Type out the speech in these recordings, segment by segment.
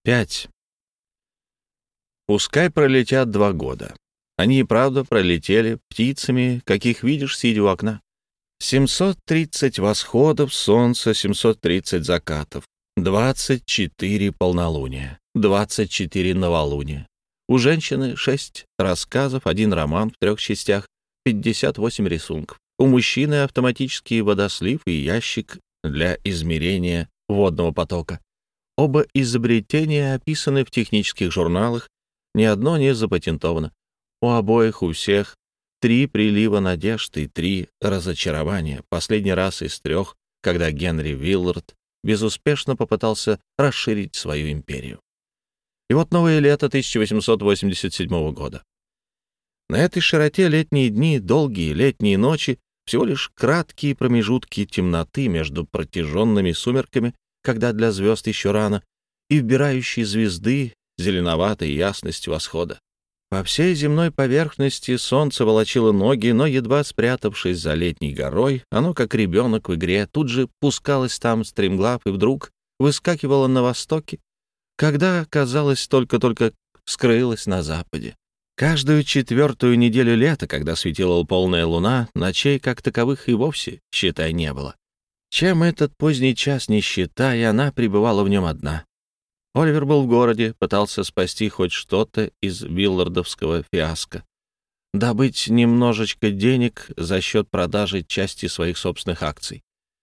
5. Пускай пролетят 2 года. Они и правда пролетели птицами, каких видишь, сидя у окна. 730 восходов солнца, 730 закатов, 24 полнолуния, 24 новолуния. У женщины 6 рассказов, 1 роман в 3 частях, 58 рисунков. У мужчины автоматический водослив и ящик для измерения водного потока. Оба изобретения описаны в технических журналах, ни одно не запатентовано. У обоих, у всех 3 прилива надежд и 3 разочарования, последний раз из 3, когда Генри Виллард безуспешно попытался расширить свою империю. И вот новое лето 1887 года. На этой широте летние дни, долгие летние ночи, всего лишь краткие промежутки темноты между протяженными сумерками, когда для звезд еще рано, и вбирающей звезды зеленоватой ясностью восхода. По всей земной поверхности солнце волочило ноги, но, едва спрятавшись за летней горой, оно, как ребенок в игре, тут же пускалось там стремглав и вдруг выскакивало на востоке, когда, казалось, только-только скрылось на западе. Каждую 4-ю неделю лета, когда светила полная луна, ночей как таковых и вовсе, считай, не было. Чем этот поздний час не считай, она пребывала в нем одна. Оливер был в городе, пытался спасти хоть что-то из виллардовского фиаско, добыть немножечко денег за счет продажи части своих собственных акций.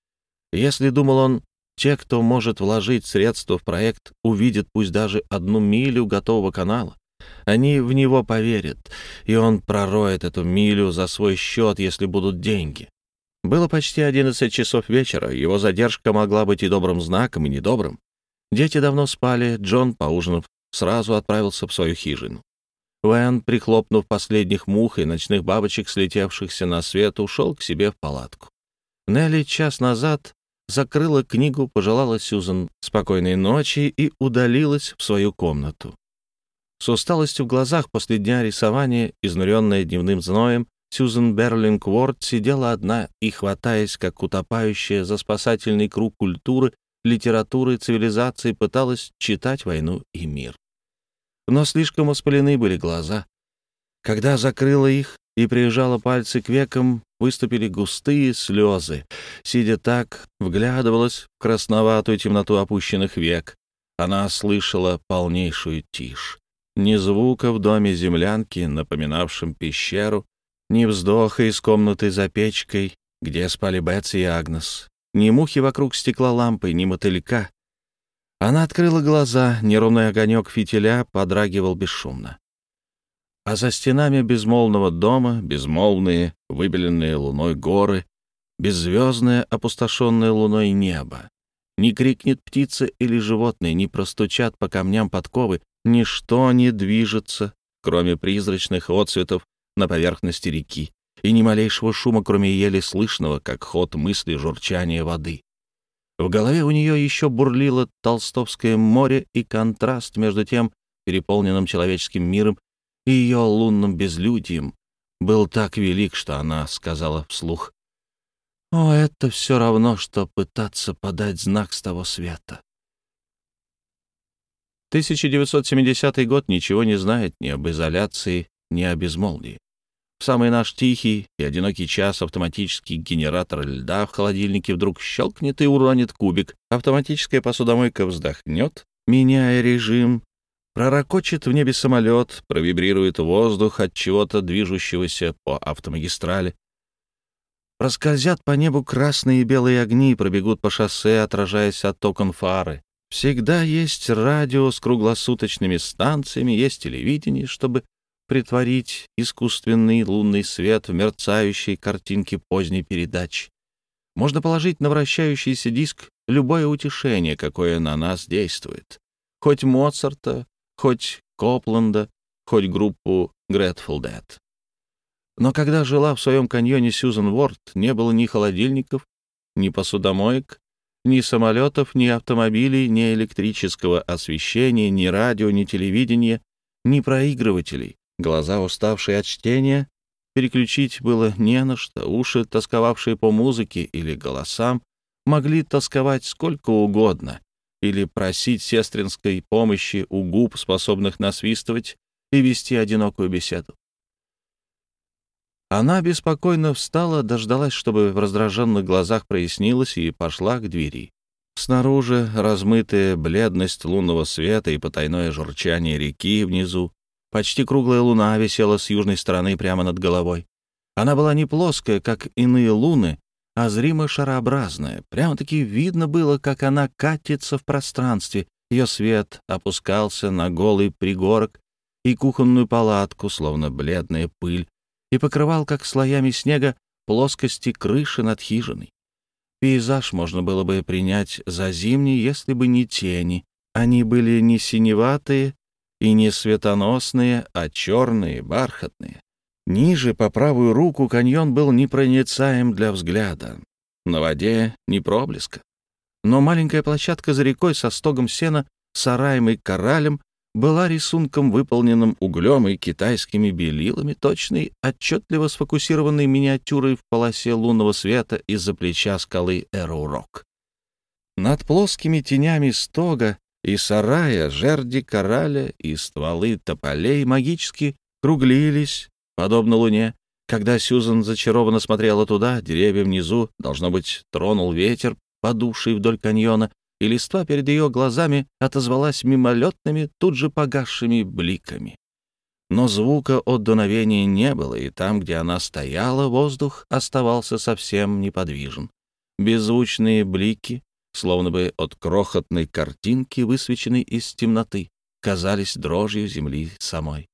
Если, думал он, те, кто может вложить средства в проект, увидят пусть даже 1 милю готового канала, они в него поверят, и он пророет эту милю за свой счет, если будут деньги. Было почти 11 часов вечера, его задержка могла быть и добрым знаком, и недобрым. Дети давно спали, Джон, поужинав, сразу отправился в свою хижину. Уэн, прихлопнув последних мух и ночных бабочек, слетевшихся на свет, ушел к себе в палатку. Нелли час назад закрыла книгу, пожелала Сьюзен спокойной ночи и удалилась в свою комнату. С усталостью в глазах после дня рисования, изнуренная дневным зноем, Сьюзен Берлингворт сидела одна и, хватаясь, как утопающая за спасательный круг культуры, литературы, цивилизации, пыталась читать «Войну и мир». Но слишком воспалены были глаза. Когда закрыла их и прижала пальцы к векам, выступили густые слезы. Сидя так, вглядывалась в красноватую темноту опущенных век. Она слышала полнейшую тишь. Ни звука в доме землянки, напоминавшем пещеру, ни вздоха из комнаты за печкой, где спали Бетси и Агнес, ни мухи вокруг стекла лампы, ни мотылька. Она открыла глаза, неровный огонек фитиля подрагивал бесшумно. А за стенами безмолвного дома безмолвные, выбеленные луной горы, беззвездное, опустошенное луной небо. Не крикнет птица или животное, не простучат по камням подковы, ничто не движется, кроме призрачных отцветов на поверхности реки, и ни малейшего шума, кроме еле слышного, как ход мысли, журчания воды. В голове у нее еще бурлило Толстовское море, и контраст между тем переполненным человеческим миром и ее лунным безлюдием был так велик, что она сказала вслух: «О, это все равно, что пытаться подать знак с того света». 1970 год ничего не знает ни об изоляции, ни о безмолвии. В самый наш тихий и одинокий час автоматический генератор льда в холодильнике вдруг щелкнет и уронит кубик. Автоматическая посудомойка вздохнет, меняя режим. Пророкочет в небе самолет, провибрирует воздух от чего-то движущегося по автомагистрали. Проскользят по небу красные и белые огни, пробегут по шоссе, отражаясь от окон фары. Всегда есть радио с круглосуточными станциями, есть телевидение, чтобы притворить искусственный лунный свет в мерцающей картинке поздней передачи. Можно положить на вращающийся диск любое утешение, какое на нас действует. Хоть Моцарта, хоть Копленда, хоть группу Grateful Dead. Но когда жила в своем каньоне Сьюзен Уорт, не было ни холодильников, ни посудомоек, ни самолетов, ни автомобилей, ни электрического освещения, ни радио, ни телевидения, ни проигрывателей. Глаза, уставшие от чтения, переключить было не на что. Уши, тосковавшие по музыке или голосам, могли тосковать сколько угодно. или просить сестринской помощи у губ, способных насвистывать и вести одинокую беседу. Она беспокойно встала, дождалась, чтобы в раздраженных глазах прояснилось, и пошла к двери. Снаружи размытая бледность лунного света и потайное журчание реки внизу. Почти круглая луна висела с южной стороны прямо над головой. Она была не плоская, как иные луны, а зримо шарообразная. Прямо-таки видно было, как она катится в пространстве. Ее свет опускался на голый пригорок и кухонную палатку, словно бледная пыль, и покрывал, как слоями снега, плоскости крыши над хижиной. Пейзаж можно было бы принять за зимний, если бы не тени. Они были не синеватые и не светоносные, а черные, бархатные. Ниже, по правую руку, каньон был непроницаем для взгляда. На воде ни проблеска. Но маленькая площадка за рекой со стогом сена, сараем и коралем была рисунком, выполненным углем и китайскими белилами, точной, отчетливо сфокусированной миниатюрой в полосе лунного света из-за плеча скалы Эроу-Рок. Над плоскими тенями стога и сарая жерди кораля и стволы тополей магически круглились, подобно луне. Когда Сьюзан зачарованно смотрела туда, деревья внизу, должно быть, тронул ветер, подувший вдоль каньона, и листва перед ее глазами отозвалась мимолетными, тут же погасшими бликами. Но звука от дуновения не было, и там, где она стояла, воздух оставался совсем неподвижен. Беззвучные блики, словно бы от крохотной картинки, высвеченной из темноты, казались дрожью земли самой.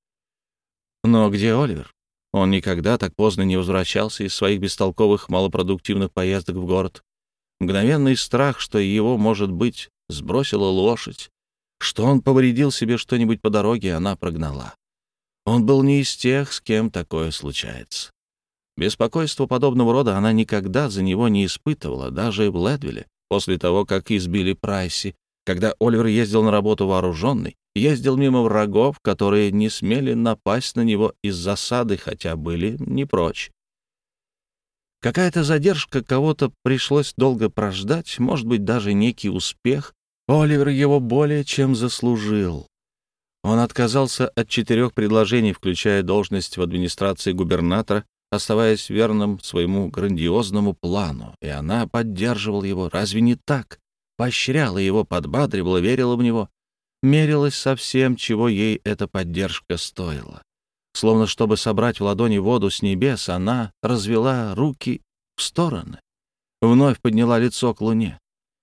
Но где Оливер? Он никогда так поздно не возвращался из своих бестолковых, малопродуктивных поездок в город. Мгновенный страх, что его, может быть, сбросила лошадь, что он повредил себе что-нибудь по дороге, она прогнала. Он был не из тех, с кем такое случается. Беспокойство подобного рода она никогда за него не испытывала, даже в Ледвилле, после того, как избили Прайси, когда Оливер ездил на работу вооруженный, ездил мимо врагов, которые не смели напасть на него из засады, хотя были не прочь. Какая-то задержка, кого-то пришлось долго прождать, может быть, даже некий успех. Оливер его более чем заслужил. Он отказался от 4 предложений, включая должность в администрации губернатора, оставаясь верным своему грандиозному плану, и она поддерживала его. Разве не так? Поощряла его, подбадривала, верила в него. Мерилась со всем, чего ей эта поддержка стоила. Словно чтобы собрать в ладони воду с небес, она развела руки в стороны, вновь подняла лицо к луне.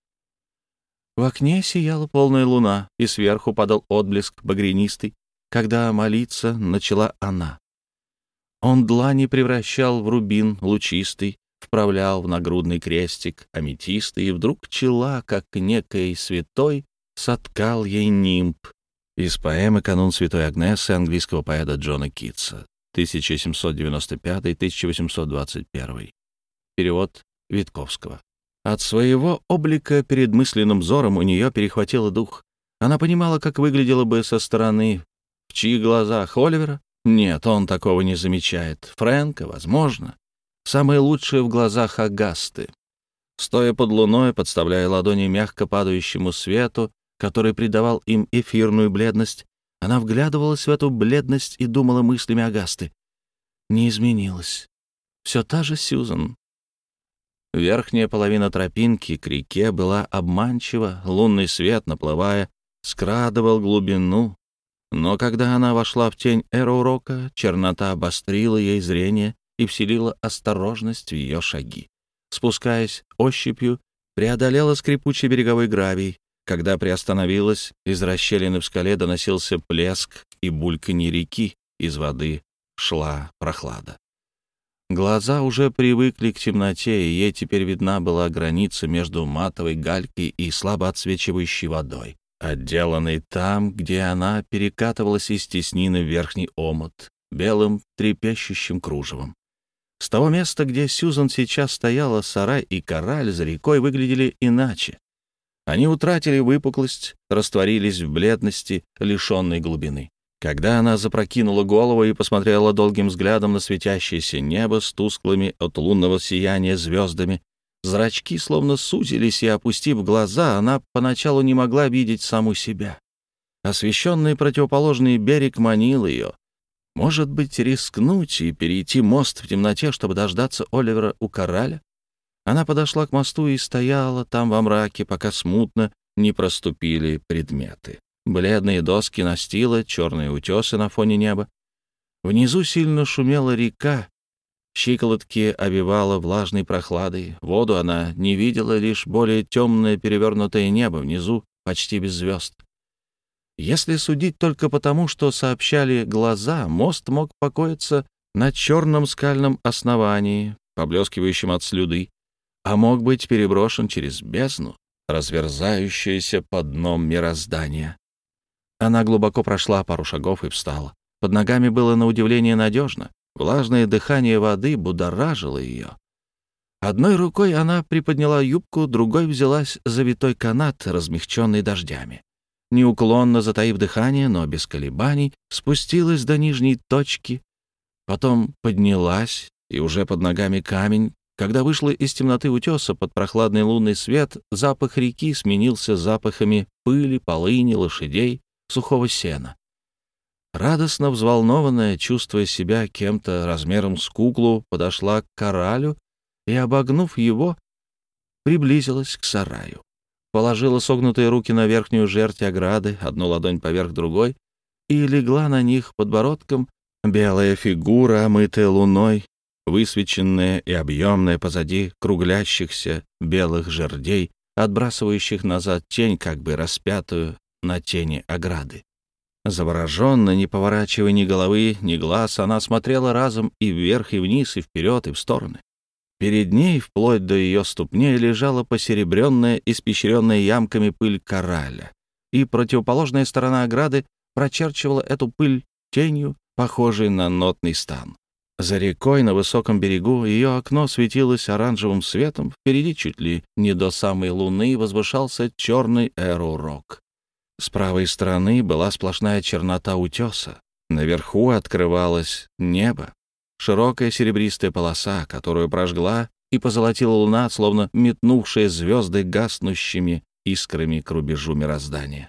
В окне сияла полная луна, и сверху падал отблеск багрянистый, когда молиться начала она. Он длани превращал в рубин лучистый, вправлял в нагрудный крестик аметисты, и вдруг чела, как некой святой, соткал ей нимб. Из поэмы «Канун святой Агнесы» английского поэта Джона Китса, 1795-1821. Перевод Витковского. От своего облика перед мысленным взором у нее перехватило дух. Она понимала, как выглядела бы со стороны. В чьих глазах? Оливера? Нет, он такого не замечает. Фрэнка? Возможно. Самое лучшее в глазах Агасты. Стоя под луной, подставляя ладони мягко падающему свету, который придавал им эфирную бледность, она вглядывалась в эту бледность и думала мыслями Агасты. Не изменилась. Все та же Сьюзан. Верхняя половина тропинки к реке была обманчива, лунный свет, наплывая, скрадывал глубину. Но когда она вошла в тень Эроу-Рока, чернота обострила ей зрение и вселила осторожность в ее шаги. Спускаясь ощупью, преодолела скрипучий береговой гравий. Когда приостановилась, из расщелины в скале доносился плеск и бульканье реки, из воды шла прохлада. Глаза уже привыкли к темноте, и ей теперь видна была граница между матовой галькой и слабо отсвечивающей водой, отделанной там, где она перекатывалась из теснины в верхний омут, белым трепещущим кружевом. С того места, где Сьюзан сейчас стояла, сарай и кораль за рекой выглядели иначе. Они утратили выпуклость, растворились в бледности, лишенной глубины. Когда она запрокинула голову и посмотрела долгим взглядом на светящееся небо с тусклыми от лунного сияния звездами, Зрачки словно сузились, и, опустив глаза, она поначалу не могла видеть саму себя. Освещенный противоположный берег манил ее. Может быть, рискнуть и перейти мост в темноте, чтобы дождаться Оливера у Кораля? Она подошла к мосту и стояла там во мраке, пока смутно не проступили предметы. Бледные доски настила, черные утесы на фоне неба. Внизу сильно шумела река, щиколотки обвивала влажной прохладой. Воду она не видела, лишь более темное перевернутое небо внизу, почти без звезд. Если судить только потому, что сообщали глаза, мост мог покоиться на черном скальном основании, поблескивающем от слюды, а мог быть переброшен через бездну, разверзающуюся под дном мироздания. Она глубоко прошла пару шагов и встала. Под ногами было на удивление надежно. Влажное дыхание воды будоражило ее. Одной рукой она приподняла юбку, другой взялась за витой канат, размягченный дождями. Неуклонно затаив дыхание, но без колебаний, спустилась до нижней точки, потом поднялась, и уже под ногами камень. Когда вышла из темноты утеса под прохладный лунный свет, запах реки сменился запахами пыли, полыни, лошадей, сухого сена. Радостно взволнованная, чувствуя себя кем-то размером с куклу, подошла к Коралю и, обогнув его, приблизилась к сараю. Положила согнутые руки на верхнюю жерть ограды, одну ладонь поверх другой, и легла на них подбородком. Белая фигура, омытая луной, высвеченная и объемная позади круглящихся белых жердей, отбрасывающих назад тень, как бы распятую на тени ограды. Завороженно, не поворачивая ни головы, ни глаз, она смотрела разом и вверх, и вниз, и вперед, и в стороны. Перед ней, вплоть до ее ступней, лежала посеребренная, испещренная ямками пыль Кораля, и противоположная сторона ограды прочерчивала эту пыль тенью, похожей на нотный стан. За рекой на высоком берегу ее окно светилось оранжевым светом, впереди чуть ли не до самой луны возвышался черный Эру-Рок. С правой стороны была сплошная чернота утеса. Наверху открывалось небо, широкая серебристая полоса, которую прожгла и позолотила луна, словно метнувшая звезды гаснущими искрами к рубежу мироздания.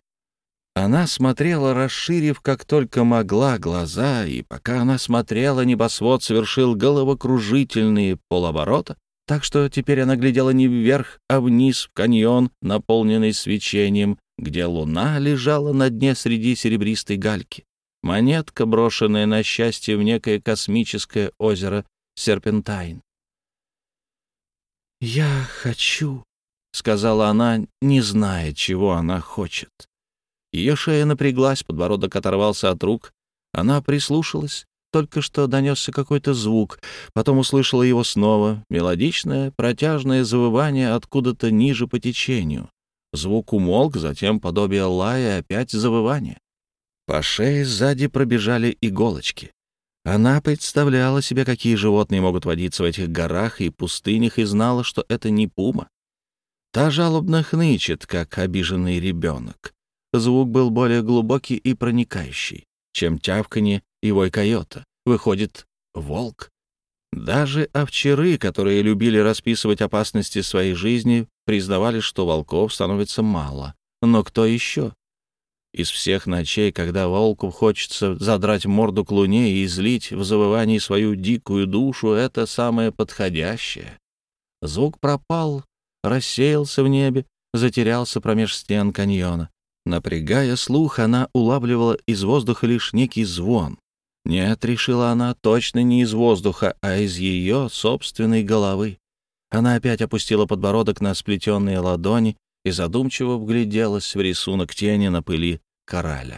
Она смотрела, расширив как только могла глаза, и пока она смотрела, небосвод совершил головокружительные полоборота, так что теперь она глядела не вверх, а вниз в каньон, наполненный свечением, где луна лежала на дне среди серебристой гальки. Монетка, брошенная на счастье в некое космическое озеро Серпентайн. «Я хочу», — сказала она, не зная, чего она хочет. Ее шея напряглась, подбородок оторвался от рук. Она прислушалась. Только что донесся какой-то звук. Потом услышала его снова. Мелодичное, протяжное завывание откуда-то ниже по течению. Звук умолк, затем подобие лая, опять завывание. По шее сзади пробежали иголочки. Она представляла себе, какие животные могут водиться в этих горах и пустынях, и знала, что это не пума. Та жалобно хнычет, как обиженный ребенок. Звук был более глубокий и проникающий, чем тявканье и вой койота. Выходит, волк. Даже овчары, которые любили расписывать опасности своей жизни, признавали, что волков становится мало. Но кто еще? Из всех ночей, когда волку хочется задрать морду к луне и излить в завывании свою дикую душу, это самое подходящее. Звук пропал, рассеялся в небе, затерялся промеж стен каньона. Напрягая слух, она улавливала из воздуха лишь некий звон. Нет, решила она, точно не из воздуха, а из ее собственной головы. Она опять опустила подбородок на сплетенные ладони и задумчиво вгляделась в рисунок тени на пыли Кораля.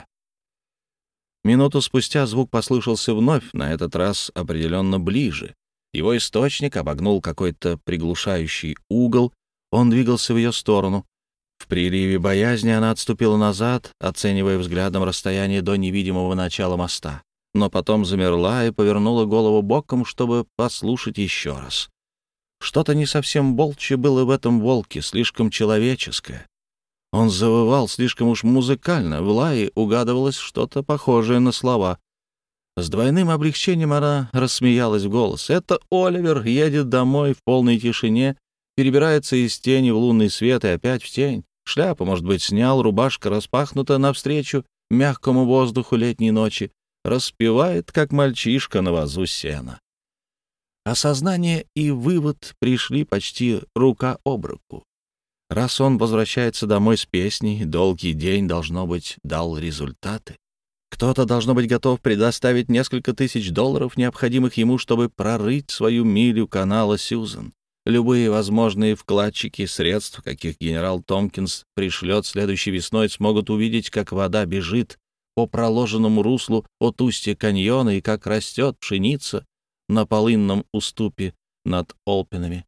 Минуту спустя звук послышался вновь, на этот раз определенно ближе. Его источник обогнул какой-то приглушающий угол, он двигался в ее сторону. В приливе боязни она отступила назад, оценивая взглядом расстояние до невидимого начала моста, но потом замерла и повернула голову боком, чтобы послушать еще раз. Что-то не совсем волчье было в этом волке, слишком человеческое. Он завывал слишком уж музыкально, в лае угадывалось что-то похожее на слова. С двойным облегчением она рассмеялась в голос. «Это Оливер едет домой в полной тишине перебирается из тени в лунный свет и опять в тень. Шляпу, может быть, снял, рубашка распахнута навстречу мягкому воздуху летней ночи, распевает, как мальчишка на вазу сена. Осознание и вывод пришли почти рука об руку. Раз он возвращается домой с песней, долгий день, должно быть, дал результаты. Кто-то, должно быть, готов предоставить несколько тысяч $, необходимых ему, чтобы прорыть свою милю канала Сьюзен. Любые возможные вкладчики средств, каких генерал Томпкинс пришлет следующей весной, смогут увидеть, как вода бежит по проложенному руслу от устья каньона и как растет пшеница на полынном уступе над Олпинами.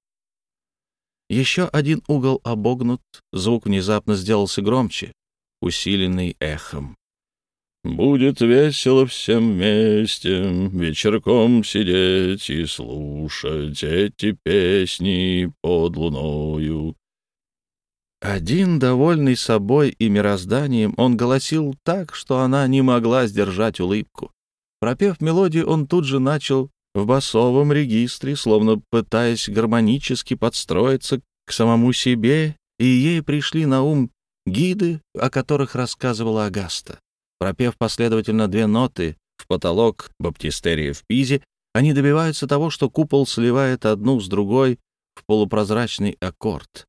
Еще один угол обогнут, звук внезапно сделался громче, усиленный эхом. «Будет весело всем вместе вечерком сидеть и слушать эти песни под луною». Один, довольный собой и мирозданием, он голосил так, что она не могла сдержать улыбку. Пропев мелодию, он тут же начал в басовом регистре, словно пытаясь гармонически подстроиться к самому себе, и ей пришли на ум гиды, о которых рассказывала Агаста. Пропев последовательно 2 ноты в потолок баптистерия в Пизе, они добиваются того, что купол сливает одну с другой в полупрозрачный аккорд.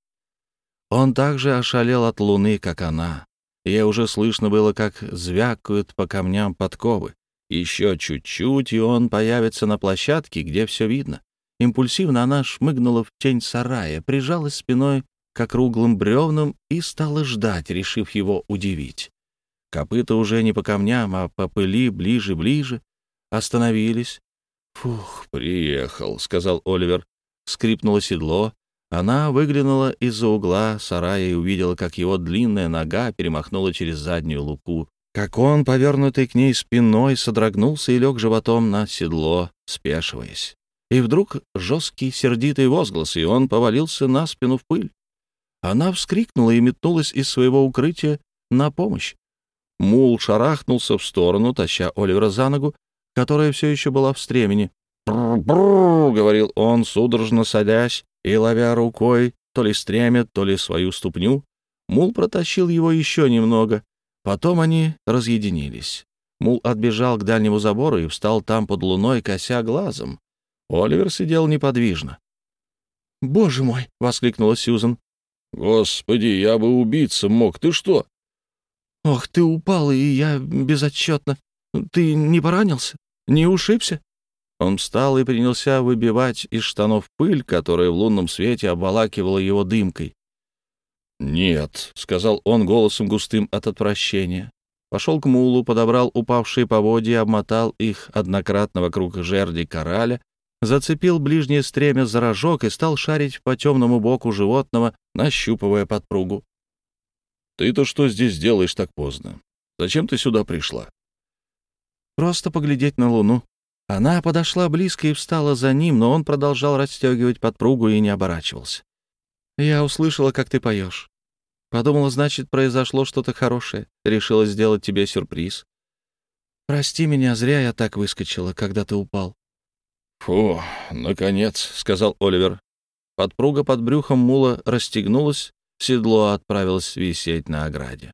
Он также ошалел от луны, как она. Ей уже слышно было, как звякают по камням подковы. Еще чуть-чуть, и он появится на площадке, где все видно. Импульсивно она шмыгнула в тень сарая, прижалась спиной к округлым бревнам и стала ждать, решив его удивить. Копыта уже не по камням, а по пыли ближе-ближе остановились. «Фух, приехал», — сказал Оливер. Скрипнуло седло. Она выглянула из-за угла сарая и увидела, как его длинная нога перемахнула через заднюю луку, как он, повернутый к ней спиной, содрогнулся и лег животом на седло, спешиваясь. И вдруг жесткий, сердитый возглас, и он повалился на спину в пыль. Она вскрикнула и метнулась из своего укрытия на помощь. Мул шарахнулся в сторону, таща Оливера за ногу, которая все еще была в стремени. «Бррр-бррр», — говорил он, судорожно садясь и ловя рукой то ли стремя, то ли свою ступню. Мул протащил его еще немного. Потом они разъединились. Мул отбежал к дальнему забору и встал там под луной, кося глазом. Оливер сидел неподвижно. «Боже мой!» — воскликнула Сьюзен. «Господи, я бы убиться мог. Ты что?» «Ох, ты упал, и я безотчетно. Ты не поранился? Не ушибся?» Он встал и принялся выбивать из штанов пыль, которая в лунном свете обволакивала его дымкой. «Нет», — сказал он голосом густым от отвращения. Пошел к мулу, подобрал упавшие поводья, обмотал их однократно вокруг жерди кораля, зацепил ближнее стремя за рожок и стал шарить по темному боку животного, нащупывая подпругу. «Ты-то что здесь делаешь так поздно? Зачем ты сюда пришла?» «Просто поглядеть на луну». Она подошла близко и встала за ним, но он продолжал расстегивать подпругу и не оборачивался. «Я услышала, как ты поешь. Подумала, значит, произошло что-то хорошее. Решила сделать тебе сюрприз. Прости меня, зря я так выскочила, когда ты упал». «Фу, наконец», — сказал Оливер. Подпруга под брюхом мула расстегнулась, седло отправилось висеть на ограде.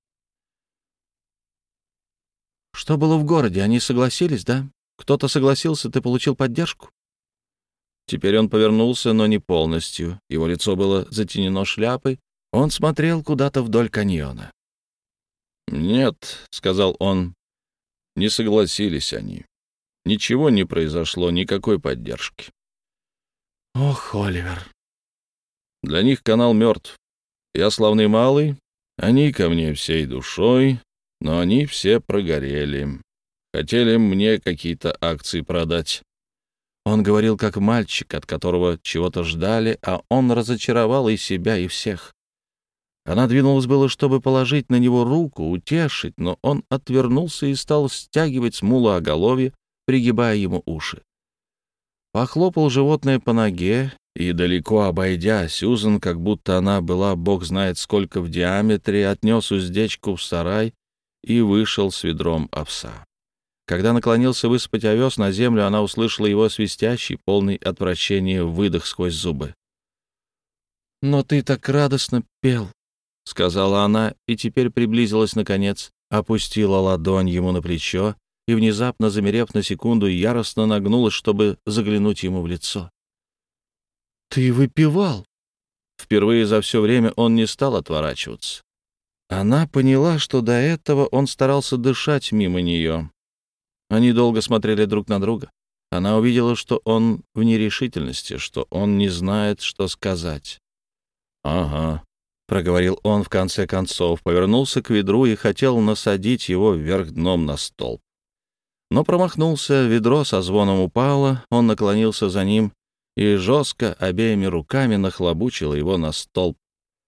«Что было в городе? Они согласились, да? Кто-то согласился, ты получил поддержку?» Теперь он повернулся, но не полностью. Его лицо было затенено шляпой. Он смотрел куда-то вдоль каньона. «Нет», — сказал он, — «не согласились они. Ничего не произошло, никакой поддержки». «Ох, Оливер». «Для них канал мертв. Я славный малый, они ко мне всей душой, но они все прогорели. Хотели мне какие-то акции продать». Он говорил как мальчик, от которого чего-то ждали, а он разочаровал и себя, и всех. Она двинулась было, чтобы положить на него руку, утешить, но он отвернулся и стал стягивать с мула оголовье, пригибая ему уши. Похлопал животное по ноге и, далеко обойдя Сьюзен, как будто она была бог знает сколько в диаметре, отнес уздечку в сарай и вышел с ведром овса. Когда наклонился высыпать овес на землю, она услышала его свистящий, полный отвращения выдох сквозь зубы. «Но ты так радостно пел», — сказала она, и теперь приблизилась наконец, опустила ладонь ему на плечо и, внезапно замерев на секунду, яростно нагнулась, чтобы заглянуть ему в лицо. «Ты выпивал!» Впервые за все время он не стал отворачиваться. Она поняла, что до этого он старался дышать мимо нее. Они долго смотрели друг на друга. Она увидела, что он в нерешительности, что он не знает, что сказать. «Ага», — проговорил он в конце концов, повернулся к ведру и хотел насадить его вверх дном на столб. Но промахнулся, ведро со звоном упало, он наклонился за ним и жестко обеими руками нахлобучил его на столб.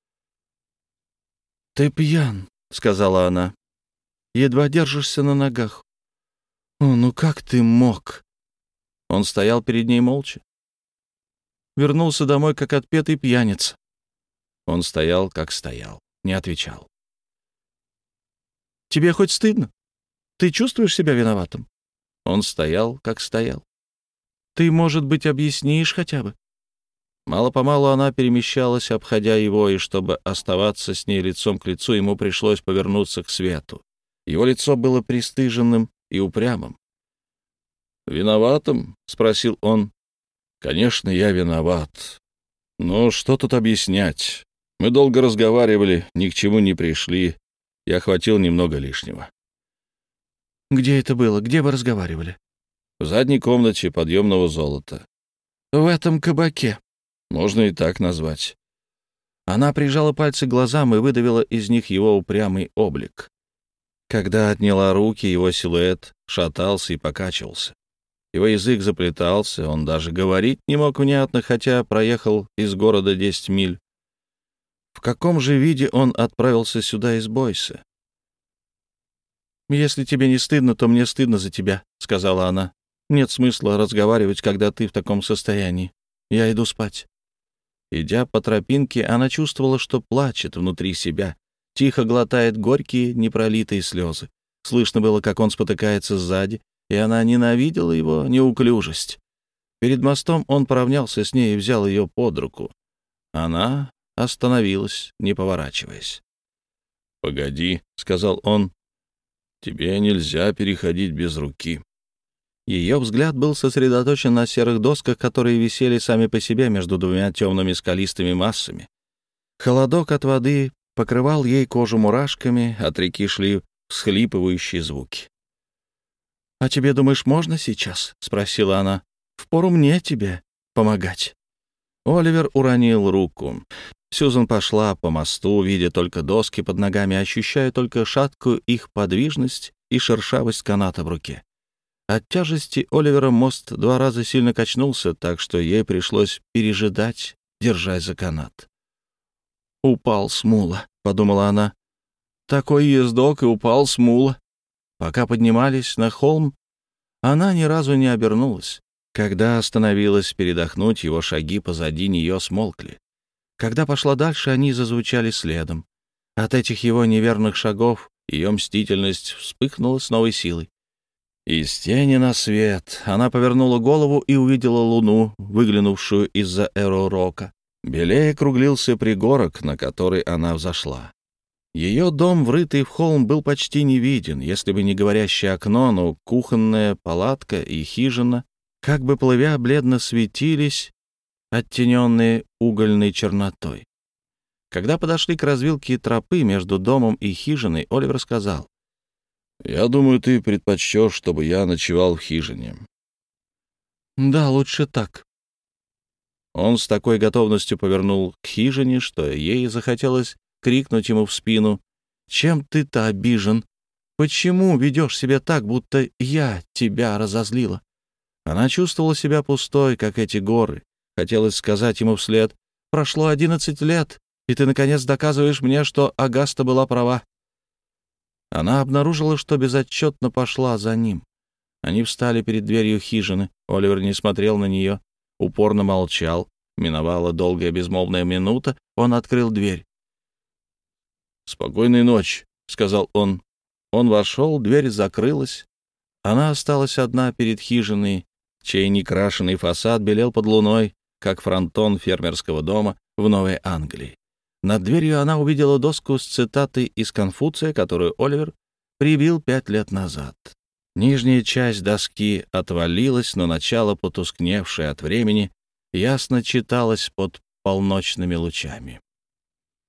«Ты пьян», — сказала она, — «едва держишься на ногах. О, ну как ты мог?» Он стоял перед ней молча. Вернулся домой, как отпетый пьяница. Он стоял, как стоял, не отвечал. «Тебе хоть стыдно? Ты чувствуешь себя виноватым?» Он стоял, как стоял. «Ты, может быть, объяснишь хотя бы?» Мало-помалу она перемещалась, обходя его, и чтобы оставаться с ней лицом к лицу, ему пришлось повернуться к свету. Его лицо было пристыженным и упрямым. «Виноватым?» — спросил он. «Конечно, я виноват. Но что тут объяснять? Мы долго разговаривали, ни к чему не пришли. Я хватил немного лишнего». «Где это было? Где вы разговаривали?» «В задней комнате подъемного золота». «В этом кабаке?» «Можно и так назвать». Она прижала пальцы к глазам и выдавила из них его упрямый облик. Когда отняла руки, его силуэт шатался и покачивался. Его язык заплетался, он даже говорить не мог внятно, хотя проехал из города 10 миль. В каком же виде он отправился сюда из Бойсе? «Если тебе не стыдно, то мне стыдно за тебя», — сказала она. «Нет смысла разговаривать, когда ты в таком состоянии. Я иду спать». Идя по тропинке, она чувствовала, что плачет внутри себя, тихо глотает горькие, непролитые слезы. Слышно было, как он спотыкается сзади, и она ненавидела его неуклюжесть. Перед мостом он поравнялся с ней и взял ее под руку. Она остановилась, не поворачиваясь. «Погоди», — сказал он, — «тебе нельзя переходить без руки». Ее взгляд был сосредоточен на серых досках, которые висели сами по себе между двумя темными скалистыми массами. Холодок от воды покрывал ей кожу мурашками, от реки шли всхлипывающие звуки. «А тебе, думаешь, можно сейчас?» — спросила она. «Впору мне тебе помогать». Оливер уронил руку. Сьюзан пошла по мосту, видя только доски под ногами, ощущая только шаткую их подвижность и шершавость каната в руке. От тяжести Оливера мост 2 раза сильно качнулся, так что ей пришлось пережидать, держась за канат. «Упал с мула», — подумала она. «Такой ездок и упал с мула». Пока поднимались на холм, она ни разу не обернулась. Когда остановилась передохнуть, его шаги позади нее смолкли. Когда пошла дальше, они зазвучали следом. От этих его неверных шагов ее мстительность вспыхнула с новой силой. Из тени на свет она повернула голову и увидела луну, выглянувшую из-за Эро-Рока. Белее круглился пригорок, на который она взошла. Ее дом, врытый в холм, был почти не виден, если бы не говорящее окно, но кухонная палатка и хижина, как бы плывя, бледно светились, оттененные угольной чернотой. Когда подошли к развилке тропы между домом и хижиной, Оливер сказал: «Я думаю, ты предпочтешь, чтобы я ночевал в хижине». «Да, лучше так». Он с такой готовностью повернул к хижине, что ей захотелось крикнуть ему в спину: «Чем ты-то обижен? Почему ведешь себя так, будто я тебя разозлила?» Она чувствовала себя пустой, как эти горы. Хотелось сказать ему вслед: «Прошло 11 лет, и ты, наконец, доказываешь мне, что Агаста была права». Она обнаружила, что безотчетно пошла за ним. Они встали перед дверью хижины. Оливер не смотрел на нее, упорно молчал. Миновала долгая безмолвная минута. Он открыл дверь. «Спокойной ночи», — сказал он. Он вошел, дверь закрылась. Она осталась одна перед хижиной, чей некрашенный фасад белел под луной, как фронтон фермерского дома, в Новой Англии. Над дверью она увидела доску с цитатой из Конфуция, которую Оливер прибил 5 лет назад. Нижняя часть доски отвалилась, но начало, потускневшее от времени, ясно читалось под полночными лучами.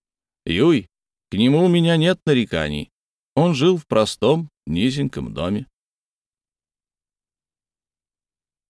«Юй, к нему у меня нет нареканий. Он жил в простом, низеньком доме.